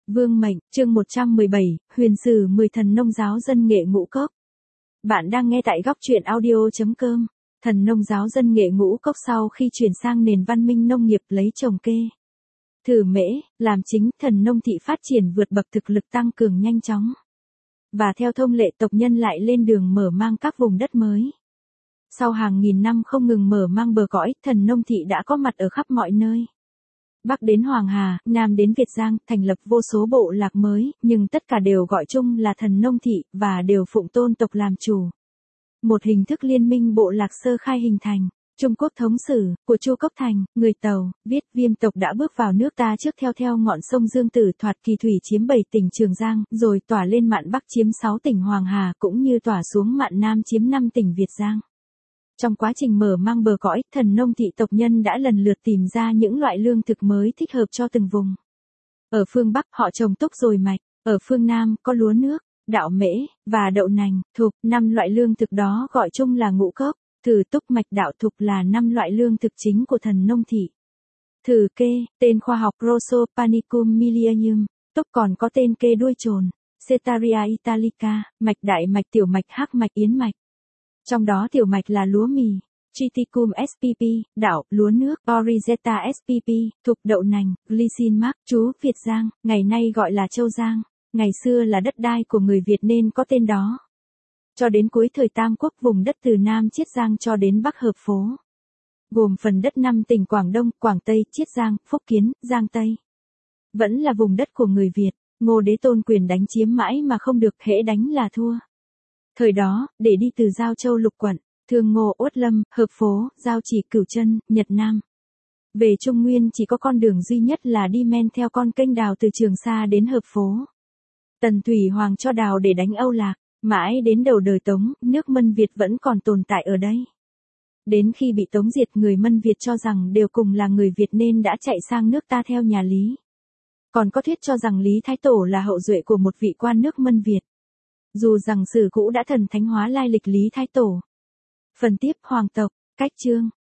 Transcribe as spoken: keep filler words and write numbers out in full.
Vương mệnh, chương một trăm mười bảy, huyền sử mười thần nông giáo dân nghệ ngũ cốc. Bạn đang nghe tại góc truyện audio chấm com. Thần nông giáo dân nghệ ngũ cốc sau khi chuyển sang nền văn minh nông nghiệp lấy trồng kê. Thử mễ, làm chính, thần nông thị phát triển vượt bậc thực lực tăng cường nhanh chóng. Và theo thông lệ tộc nhân lại lên đường mở mang các vùng đất mới. Sau hàng nghìn năm không ngừng mở mang bờ cõi, thần nông thị đã có mặt ở khắp mọi nơi. Bắc đến Hoàng Hà, Nam đến Việt Giang, thành lập vô số bộ lạc mới, nhưng tất cả đều gọi chung là thần nông thị, và đều phụng tôn tộc làm chủ. Một hình thức liên minh bộ lạc sơ khai hình thành. Trung Quốc thống sử, của Chu Cốc Thành, người Tàu, viết Viêm tộc đã bước vào nước ta trước theo theo ngọn sông Dương Tử thoạt kỳ thủy chiếm bảy tỉnh Trường Giang, rồi tỏa lên mạn Bắc chiếm sáu tỉnh Hoàng Hà cũng như tỏa xuống mạn Nam chiếm năm tỉnh Việt Giang. Trong quá trình mở mang bờ cõi, thần nông thị tộc nhân đã lần lượt tìm ra những loại lương thực mới thích hợp cho từng vùng. Ở phương Bắc họ trồng túc dồi mạch, ở phương Nam có lúa nước, đạo mễ, và đậu nành, thục, năm loại lương thực đó gọi chung là ngũ cốc. Thử túc mạch đạo thục là năm loại lương thực chính của thần nông thị. Thử kê, tên khoa học Rosopanicum millennium, túc còn có tên kê đuôi trồn, Setaria italica, mạch đại mạch tiểu mạch hắc mạch yến mạch. Trong đó tiểu mạch là lúa mì, Triticum spp, đạo, lúa nước, Oryzeta spp, thục đậu nành, Glycine mark, chú, Việt Giang, ngày nay gọi là Châu Giang, ngày xưa là đất đai của người Việt nên có tên đó. Cho đến cuối thời Tam Quốc vùng đất từ Nam Chiết Giang cho đến Bắc Hợp Phố. Gồm phần đất năm tỉnh Quảng Đông, Quảng Tây, Chiết Giang, Phúc Kiến, Giang Tây. Vẫn là vùng đất của người Việt, Ngô Đế tôn quyền đánh chiếm mãi mà không được, hễ đánh là thua. Thời đó, để đi từ Giao Châu lục quận, Thương Ngô, Uất Lâm, Hợp Phố, Giao Chỉ, Cửu Chân, Nhật Nam. Về Trung Nguyên chỉ có con đường duy nhất là đi men theo con kênh đào từ Trường Sa đến Hợp Phố. Tần Thủy Hoàng cho đào để đánh Âu Lạc. Mãi đến đầu đời Tống, nước Mân Việt vẫn còn tồn tại ở đây. Đến khi bị Tống diệt, người Mân Việt cho rằng đều cùng là người Việt nên đã chạy sang nước ta theo nhà Lý. Còn có thuyết cho rằng Lý Thái Tổ là hậu duệ của một vị quan nước Mân Việt. Dù rằng sử cũ đã thần thánh hóa lai lịch Lý Thái Tổ. Phần tiếp, hoàng tộc, cách chương.